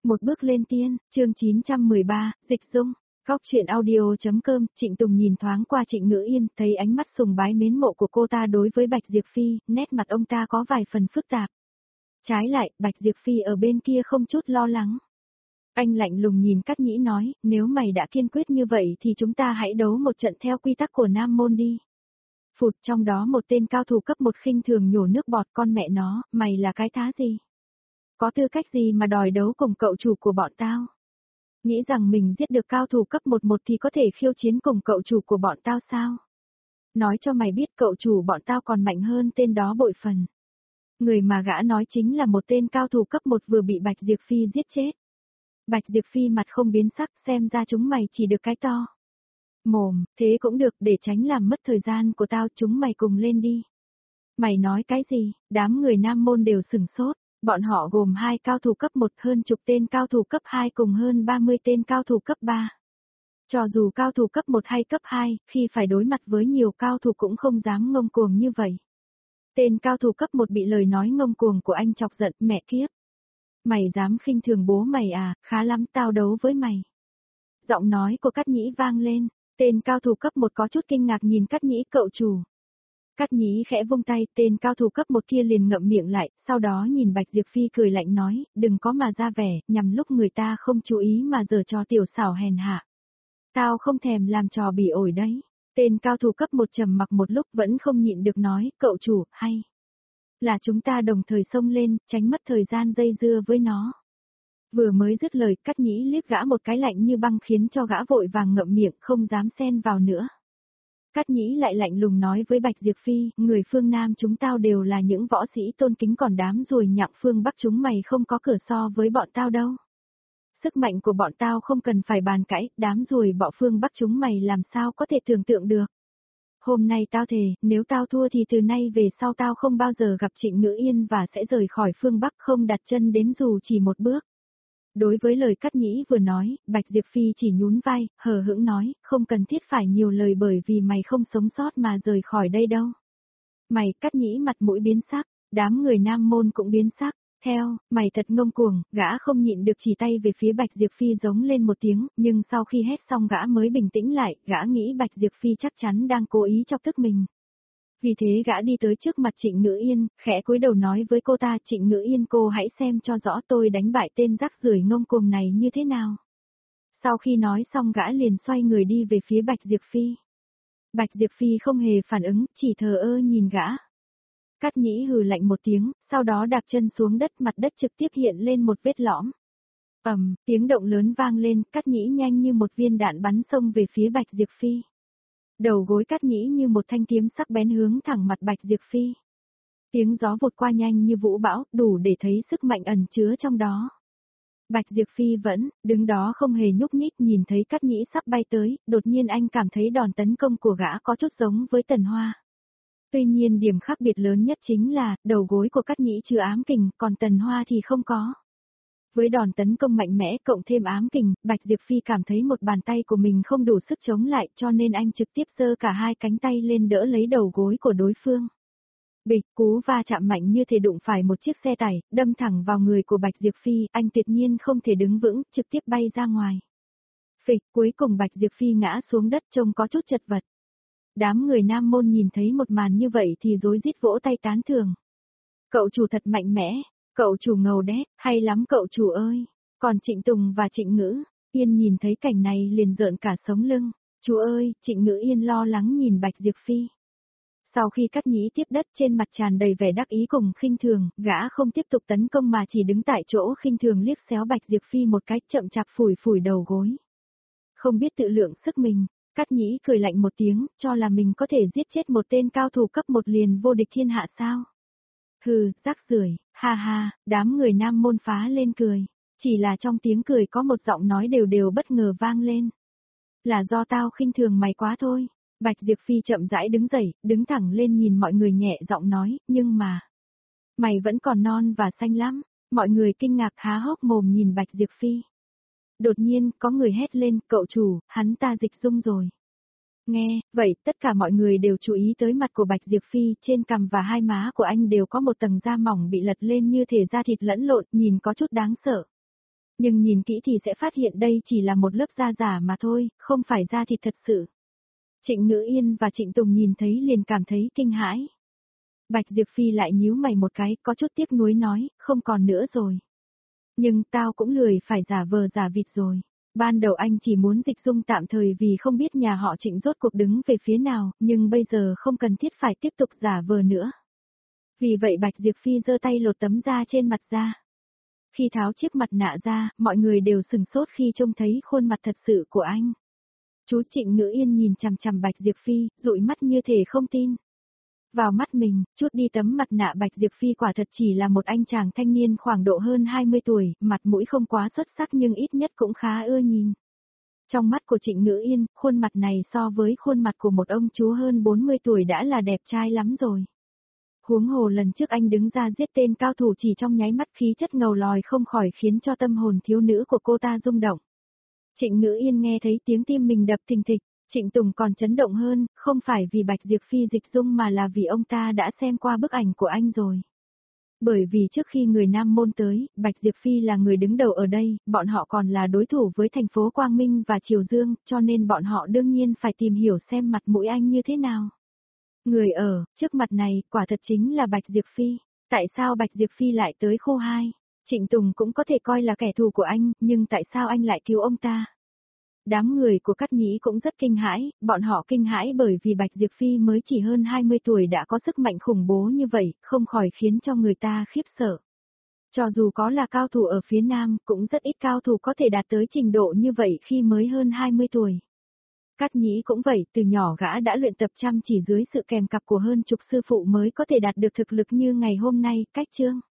Một bước lên tiên, chương 913, dịch dung. Góc truyện audio.com, Trịnh Tùng nhìn thoáng qua Trịnh Ngữ Yên, thấy ánh mắt sùng bái mến mộ của cô ta đối với Bạch Diệp Phi, nét mặt ông ta có vài phần phức tạp. Trái lại, Bạch Diệp Phi ở bên kia không chút lo lắng. Anh lạnh lùng nhìn Cát Nhĩ nói, nếu mày đã kiên quyết như vậy thì chúng ta hãy đấu một trận theo quy tắc của Nam Môn đi. Phụt, trong đó một tên cao thủ cấp 1 khinh thường nhổ nước bọt, con mẹ nó, mày là cái thá gì? Có tư cách gì mà đòi đấu cùng cậu chủ của bọn tao? Nghĩ rằng mình giết được cao thủ cấp 11 thì có thể khiêu chiến cùng cậu chủ của bọn tao sao? Nói cho mày biết cậu chủ bọn tao còn mạnh hơn tên đó bội phần. Người mà gã nói chính là một tên cao thủ cấp 1 vừa bị Bạch Diệp Phi giết chết. Bạch Diệp Phi mặt không biến sắc, xem ra chúng mày chỉ được cái to. Mồm, thế cũng được, để tránh làm mất thời gian của tao, chúng mày cùng lên đi. Mày nói cái gì? Đám người Nam Môn đều sửng sốt. Bọn họ gồm 2 cao thủ cấp 1, hơn chục tên cao thủ cấp 2 cùng hơn 30 tên cao thủ cấp 3. Cho dù cao thủ cấp 1 hay cấp 2, khi phải đối mặt với nhiều cao thủ cũng không dám ngông cuồng như vậy. Tên cao thủ cấp 1 bị lời nói ngông cuồng của anh chọc giận, mẹ kiếp. Mày dám khinh thường bố mày à, khá lắm, tao đấu với mày. Giọng nói của Cát Nhĩ vang lên, tên cao thủ cấp 1 có chút kinh ngạc nhìn Cát Nhĩ, cậu chủ. Cát Nhĩ khẽ vung tay, tên cao thủ cấp 1 kia liền ngậm miệng lại, sau đó nhìn Bạch Diệp Phi cười lạnh nói, đừng có mà ra vẻ, nhằm lúc người ta không chú ý mà giở trò tiểu xảo hèn hạ. Tao không thèm làm trò bỉ ổi đấy. Tên cao thủ cấp 1 trầm mặc một lúc vẫn không nhịn được nói, cậu chủ, hay là chúng ta đồng thời xông lên, tránh mất thời gian dây dưa với nó. Vừa mới dứt lời, Cát Nhĩ liếc gã một cái lạnh như băng khiến cho gã vội vàng ngậm miệng, không dám xen vào nữa. Cát Nhĩ lại lạnh lùng nói với Bạch Diệp Phi, người phương Nam chúng tao đều là những võ sĩ tôn kính, còn đám ruồi nhặng phương Bắc chúng mày không có cửa so với bọn tao đâu. Sức mạnh của bọn tao không cần phải bàn cãi, đám ruồi bọ phương Bắc chúng mày làm sao có thể tưởng tượng được. Hôm nay tao thề, nếu tao thua thì từ nay về sau tao không bao giờ gặp Trịnh Ngữ Yên và sẽ rời khỏi phương Bắc, không đặt chân đến dù chỉ một bước. Đối với lời Cát Nhĩ vừa nói, Bạch Diệp Phi chỉ nhún vai, hờ hững nói, không cần thiết phải nhiều lời bởi vì mày không sống sót mà rời khỏi đây đâu. Mày, Cát Nhĩ mặt mũi biến sắc, đám người Nam Môn cũng biến sắc, theo, mày thật ngông cuồng, gã không nhịn được chỉ tay về phía Bạch Diệp Phi giống lên một tiếng, nhưng sau khi hét xong gã mới bình tĩnh lại, gã nghĩ Bạch Diệp Phi chắc chắn đang cố ý chọc tức mình. Vì thế gã đi tới trước mặt Trịnh Ngữ Yên, khẽ cúi đầu nói với cô ta, Trịnh Ngữ Yên, cô hãy xem cho rõ tôi đánh bại tên rác rưởi ngông cuồng này như thế nào. Sau khi nói xong gã liền xoay người đi về phía Bạch Diệp Phi. Bạch Diệp Phi không hề phản ứng, chỉ thờ ơ nhìn gã. Cát Nhĩ hừ lạnh một tiếng, sau đó đạp chân xuống đất, mặt đất trực tiếp hiện lên một vết lõm. Tiếng động lớn vang lên, Cát Nhĩ nhanh như một viên đạn bắn xông về phía Bạch Diệp Phi. Đầu gối Cát Nhĩ như một thanh kiếm sắc bén hướng thẳng mặt Bạch Diệp Phi. Tiếng gió vụt qua nhanh như vũ bão, đủ để thấy sức mạnh ẩn chứa trong đó. Bạch Diệp Phi vẫn đứng đó không hề nhúc nhích, nhìn thấy Cát Nhĩ sắp bay tới, đột nhiên anh cảm thấy đòn tấn công của gã có chút giống với Tần Hoa. Tuy nhiên điểm khác biệt lớn nhất chính là, đầu gối của Cát Nhĩ chứa ám kình, còn Tần Hoa thì không có. Với đòn tấn công mạnh mẽ cộng thêm ám kình, Bạch Diệp Phi cảm thấy một bàn tay của mình không đủ sức chống lại, cho nên anh trực tiếp giơ cả hai cánh tay lên đỡ lấy đầu gối của đối phương. Bịch, cú va chạm mạnh như thể đụng phải một chiếc xe tải, đâm thẳng vào người của Bạch Diệp Phi, anh tuyệt nhiên không thể đứng vững, trực tiếp bay ra ngoài. Phịch, cuối cùng Bạch Diệp Phi ngã xuống đất trông có chút chật vật. Đám người Nam Môn nhìn thấy một màn như vậy thì rối rít vỗ tay tán thưởng. Cậu chủ thật mạnh mẽ, cậu chủ ngầu đét, hay lắm cậu chủ ơi. Còn Trịnh Tùng và Trịnh Ngữ Yên nhìn thấy cảnh này liền rợn cả sống lưng. Chú ơi, Trịnh Ngữ Yên lo lắng nhìn Bạch Diệp Phi. Sau khi Cát Nhĩ tiếp đất, trên mặt tràn đầy vẻ đắc ý cùng khinh thường, gã không tiếp tục tấn công mà chỉ đứng tại chỗ khinh thường liếc xéo Bạch Diệp Phi một cái, chậm chạp phủi phủi đầu gối. Không biết tự lượng sức mình, Cát Nhĩ cười lạnh một tiếng, cho là mình có thể giết chết một tên cao thủ cấp 1 liền vô địch thiên hạ sao? Hừ, rác rưởi, ha ha, đám người Nam Môn phá lên cười. Chỉ là trong tiếng cười có một giọng nói đều đều bất ngờ vang lên. Là do tao khinh thường mày quá thôi. Bạch Diệp Phi chậm rãi đứng dậy, đứng thẳng lên nhìn mọi người nhẹ giọng nói, nhưng mà, mày vẫn còn non và xanh lắm. Mọi người kinh ngạc há hốc mồm nhìn Bạch Diệp Phi. Đột nhiên, có người hét lên, cậu chủ, hắn ta dịch dung rồi. Nghe, vậy tất cả mọi người đều chú ý tới mặt của Bạch Diệp Phi, trên cằm và hai má của anh đều có một tầng da mỏng bị lật lên như thể da thịt lẫn lộn, nhìn có chút đáng sợ. Nhưng nhìn kỹ thì sẽ phát hiện đây chỉ là một lớp da giả mà thôi, không phải da thịt thật sự. Trịnh Ngữ Yên và Trịnh Tùng nhìn thấy liền cảm thấy kinh hãi. Bạch Diệp Phi lại nhíu mày một cái, có chút tiếc nuối nói, không còn nữa rồi. Nhưng tao cũng lười phải giả vờ giả vịt rồi. Ban đầu anh chỉ muốn Dịch Dung tạm thời vì không biết nhà họ Trịnh rốt cuộc đứng về phía nào, nhưng bây giờ không cần thiết phải tiếp tục giả vờ nữa. Vì vậy Bạch Diệp Phi giơ tay lột tấm da trên mặt ra. Khi tháo chiếc mặt nạ ra, mọi người đều sừng sốt khi trông thấy khuôn mặt thật sự của anh. Chú Trịnh Ngữ Yên nhìn chằm chằm Bạch Diệp Phi, dụi mắt như thể không tin. Vào mắt mình, chút đi tấm mặt nạ Bạch Diệp Phi quả thật chỉ là một anh chàng thanh niên khoảng độ hơn 20 tuổi, mặt mũi không quá xuất sắc nhưng ít nhất cũng khá ưa nhìn. Trong mắt của Trịnh Ngữ Yên, khuôn mặt này so với khuôn mặt của một ông chú hơn 40 tuổi đã là đẹp trai lắm rồi. Huống hồ lần trước anh đứng ra giết tên cao thủ chỉ trong nháy mắt khí chất ngầu lòi không khỏi khiến cho tâm hồn thiếu nữ của cô ta rung động. Trịnh Ngữ Yên nghe thấy tiếng tim mình đập thình thịch, Trịnh Tùng còn chấn động hơn, không phải vì Bạch Diệp Phi Dịch Dung mà là vì ông ta đã xem qua bức ảnh của anh rồi. Bởi vì trước khi người Nam Môn tới, Bạch Diệp Phi là người đứng đầu ở đây, bọn họ còn là đối thủ với thành phố Quang Minh và Triều Dương, cho nên bọn họ đương nhiên phải tìm hiểu xem mặt mũi anh như thế nào. Người ở, trước mặt này, quả thật chính là Bạch Diệp Phi. Tại sao Bạch Diệp Phi lại tới khu 2? Trịnh Tùng cũng có thể coi là kẻ thù của anh, nhưng tại sao anh lại cứu ông ta? Đám người của Cát Nhĩ cũng rất kinh hãi, bọn họ kinh hãi bởi vì Bạch Diệp Phi mới chỉ hơn 20 tuổi đã có sức mạnh khủng bố như vậy, không khỏi khiến cho người ta khiếp sợ. Cho dù có là cao thủ ở phía Nam, cũng rất ít cao thủ có thể đạt tới trình độ như vậy khi mới hơn 20 tuổi. Cát Nhĩ cũng vậy, từ nhỏ gã đã luyện tập chăm chỉ dưới sự kèm cặp của hơn chục sư phụ mới có thể đạt được thực lực như ngày hôm nay, cách chương.